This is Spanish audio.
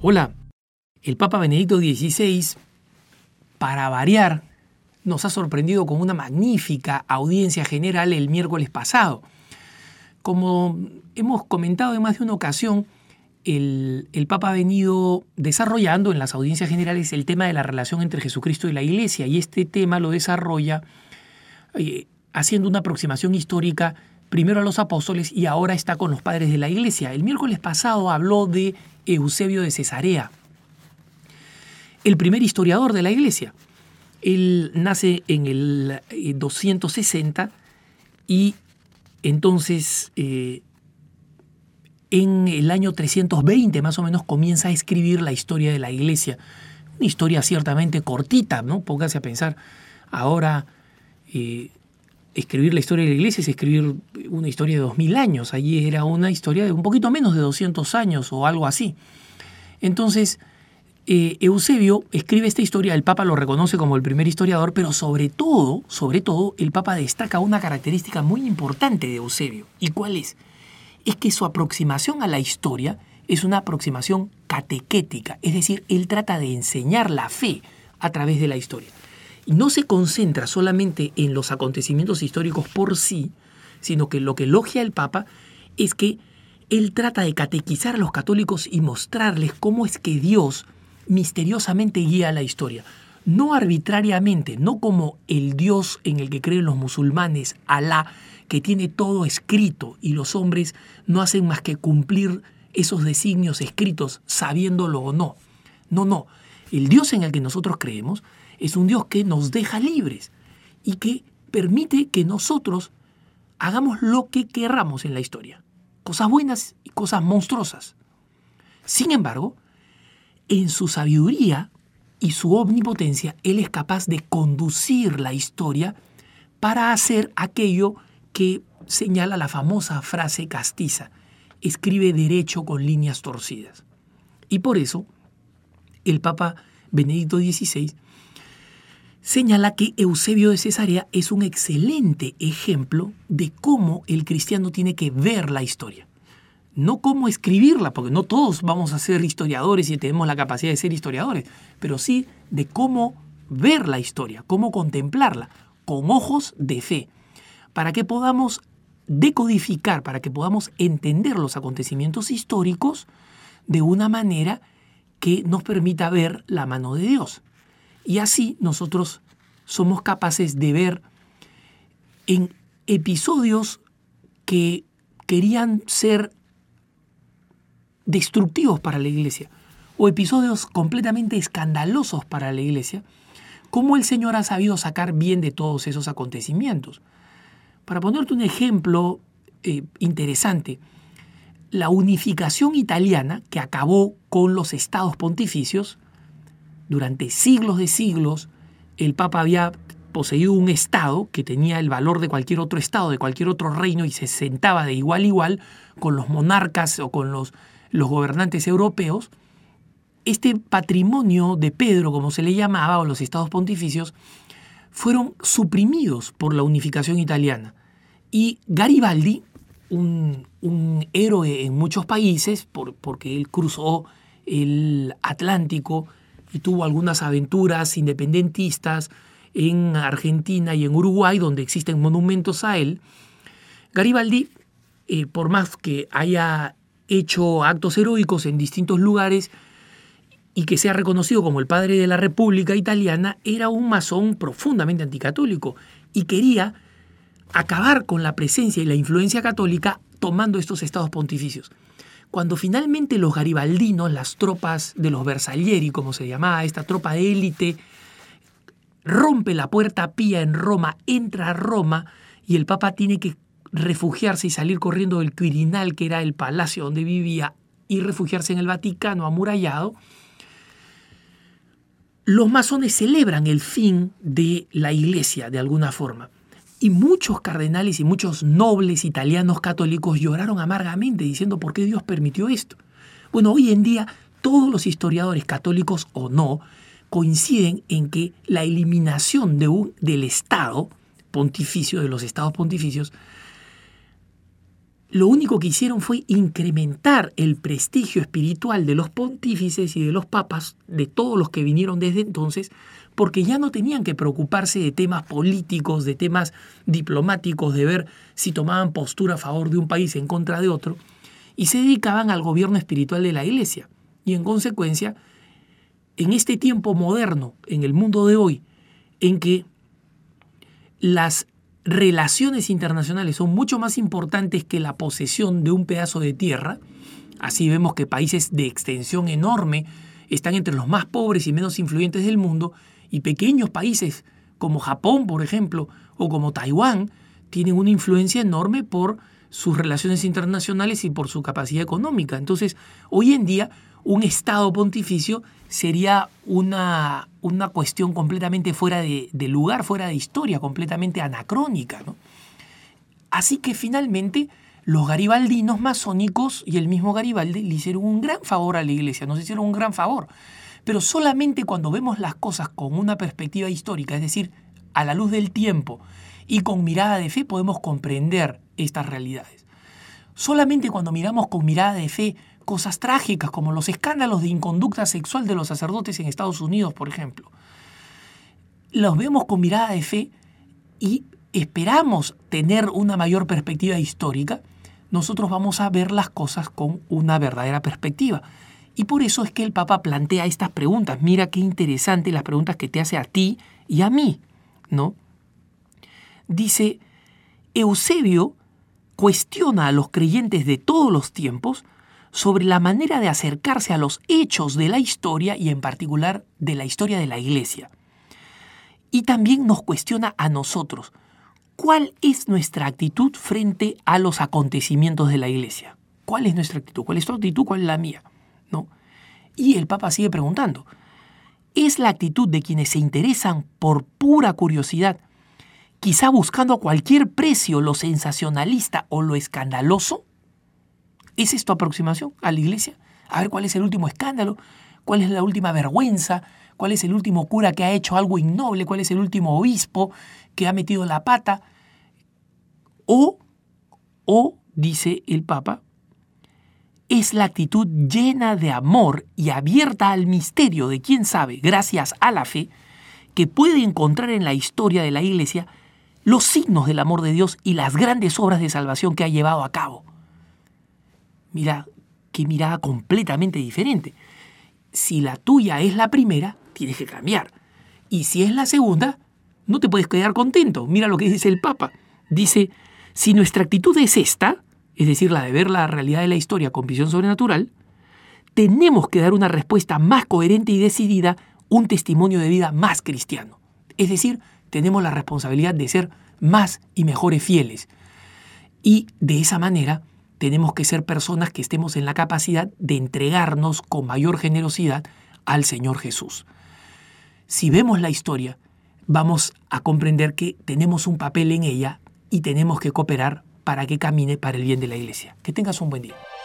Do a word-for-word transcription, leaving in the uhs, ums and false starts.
Hola, el Papa Benedicto dieciséis, para variar, nos ha sorprendido con una magnífica audiencia general el miércoles pasado. Como hemos comentado en más de una ocasión, el, el Papa ha venido desarrollando en las audiencias generales el tema de la relación entre Jesucristo y la Iglesia, y este tema lo desarrolla eh, haciendo una aproximación histórica primero a los apóstoles y ahora está con los padres de la Iglesia. El miércoles pasado habló de Eusebio de Cesarea, el primer historiador de la Iglesia. Él nace en el doscientos sesenta y entonces eh, en el año trescientos veinte más o menos comienza a escribir la historia de la Iglesia. Una historia ciertamente cortita, ¿no? Póngase a pensar. Ahora eh, escribir la historia de la Iglesia es escribir una historia de dos mil años. Allí era una historia de un poquito menos de doscientos años o algo así. Entonces, eh, Eusebio escribe esta historia, el Papa lo reconoce como el primer historiador, pero sobre todo, sobre todo, el Papa destaca una característica muy importante de Eusebio. ¿Y cuál es? Es que su aproximación a la historia es una aproximación catequética, es decir, él trata de enseñar la fe a través de la historia. Y no se concentra solamente en los acontecimientos históricos por sí, sino que lo que elogia el Papa es que él trata de catequizar a los católicos y mostrarles cómo es que Dios misteriosamente guía la historia. No arbitrariamente, no como el Dios en el que creen los musulmanes, Alá, que tiene todo escrito y los hombres no hacen más que cumplir esos designios escritos, sabiéndolo o no. No, no. El Dios en el que nosotros creemos es un Dios que nos deja libres y que permite que nosotros hagamos lo que querramos en la historia. Cosas buenas y cosas monstruosas. Sin embargo, en su sabiduría y su omnipotencia, Él es capaz de conducir la historia para hacer aquello que señala la famosa frase castiza: escribe derecho con líneas torcidas. Y por eso, el Papa Benedicto dieciséis señala que Eusebio de Cesarea es un excelente ejemplo de cómo el cristiano tiene que ver la historia. No cómo escribirla, porque no todos vamos a ser historiadores y tenemos la capacidad de ser historiadores, pero sí de cómo ver la historia, cómo contemplarla, con ojos de fe, para que podamos decodificar, para que podamos entender los acontecimientos históricos de una manera que nos permita ver la mano de Dios. Y así nosotros somos capaces de ver en episodios que querían ser destructivos para la Iglesia o episodios completamente escandalosos para la Iglesia, cómo el Señor ha sabido sacar bien de todos esos acontecimientos. Para ponerte un ejemplo eh, interesante, la unificación italiana, que acabó con los estados pontificios, durante siglos de siglos, el Papa había poseído un estado que tenía el valor de cualquier otro estado, de cualquier otro reino, y se sentaba de igual a igual con los monarcas o con los, los gobernantes europeos. Este patrimonio de Pedro, como se le llamaba, o los estados pontificios, fueron suprimidos por la unificación italiana. Y Garibaldi, un, un héroe en muchos países, por, porque él cruzó el Atlántico y tuvo algunas aventuras independentistas en Argentina y en Uruguay, donde existen monumentos a él. Garibaldi, eh, por más que haya hecho actos heroicos en distintos lugares y que sea reconocido como el padre de la República Italiana, era un masón profundamente anticatólico y quería acabar con la presencia y la influencia católica tomando estos estados pontificios. Cuando finalmente los garibaldinos, las tropas de los Bersaglieri, como se llamaba esta tropa de élite, rompe la Puerta Pía en Roma, entra a Roma y el Papa tiene que refugiarse y salir corriendo del Quirinal, que era el palacio donde vivía, y refugiarse en el Vaticano amurallado, los masones celebran el fin de la Iglesia de alguna forma. Y muchos cardenales y muchos nobles italianos católicos lloraron amargamente diciendo ¿por qué Dios permitió esto? Bueno, hoy en día todos los historiadores, católicos o no, coinciden en que la eliminación de un, del Estado pontificio, de los estados pontificios, lo único que hicieron fue incrementar el prestigio espiritual de los pontífices y de los papas, de todos los que vinieron desde entonces, porque ya no tenían que preocuparse de temas políticos, de temas diplomáticos, de ver si tomaban postura a favor de un país en contra de otro, y se dedicaban al gobierno espiritual de la Iglesia. Y en consecuencia, en este tiempo moderno, en el mundo de hoy, en que las relaciones internacionales son mucho más importantes que la posesión de un pedazo de tierra, así vemos que países de extensión enorme están entre los más pobres y menos influyentes del mundo, y pequeños países como Japón, por ejemplo, o como Taiwán, tienen una influencia enorme por sus relaciones internacionales y por su capacidad económica. Entonces, hoy en día, un Estado pontificio sería una, una cuestión completamente fuera de, de lugar, fuera de historia, completamente anacrónica, ¿no? Así que finalmente los garibaldinos masónicos y el mismo Garibaldi le hicieron un gran favor a la Iglesia, nos hicieron un gran favor. Pero solamente cuando vemos las cosas con una perspectiva histórica, es decir, a la luz del tiempo y con mirada de fe, podemos comprender estas realidades. Solamente cuando miramos con mirada de fe cosas trágicas como los escándalos de inconducta sexual de los sacerdotes en Estados Unidos, por ejemplo, los vemos con mirada de fe y esperamos tener una mayor perspectiva histórica, nosotros vamos a ver las cosas con una verdadera perspectiva. Y por eso es que el Papa plantea estas preguntas. Mira qué interesante las preguntas que te hace a ti y a mí, ¿no? Dice, Eusebio cuestiona a los creyentes de todos los tiempos sobre la manera de acercarse a los hechos de la historia y en particular de la historia de la Iglesia. Y también nos cuestiona a nosotros, ¿cuál es nuestra actitud frente a los acontecimientos de la Iglesia? ¿Cuál es nuestra actitud? ¿Cuál es tu actitud? ¿Cuál es la mía? ¿No? Y el Papa sigue preguntando, ¿es la actitud de quienes se interesan por pura curiosidad, quizá buscando a cualquier precio lo sensacionalista o lo escandaloso? ¿Es esto aproximación a la Iglesia? A ver cuál es el último escándalo, cuál es la última vergüenza, cuál es el último cura que ha hecho algo innoble, cuál es el último obispo que ha metido la pata. O, o, dice el Papa, es la actitud llena de amor y abierta al misterio de quién sabe, gracias a la fe, que puede encontrar en la historia de la Iglesia los signos del amor de Dios y las grandes obras de salvación que ha llevado a cabo. Mira, qué mirada completamente diferente. Si la tuya es la primera, tienes que cambiar. Y si es la segunda, no te puedes quedar contento. Mira lo que dice el Papa. Dice, si nuestra actitud es esta, es decir, la de ver la realidad de la historia con visión sobrenatural, tenemos que dar una respuesta más coherente y decidida, un testimonio de vida más cristiano. Es decir, tenemos la responsabilidad de ser más y mejores fieles. Y de esa manera tenemos que ser personas que estemos en la capacidad de entregarnos con mayor generosidad al Señor Jesús. Si vemos la historia, vamos a comprender que tenemos un papel en ella y tenemos que cooperar para que camine para el bien de la Iglesia. Que tengas un buen día.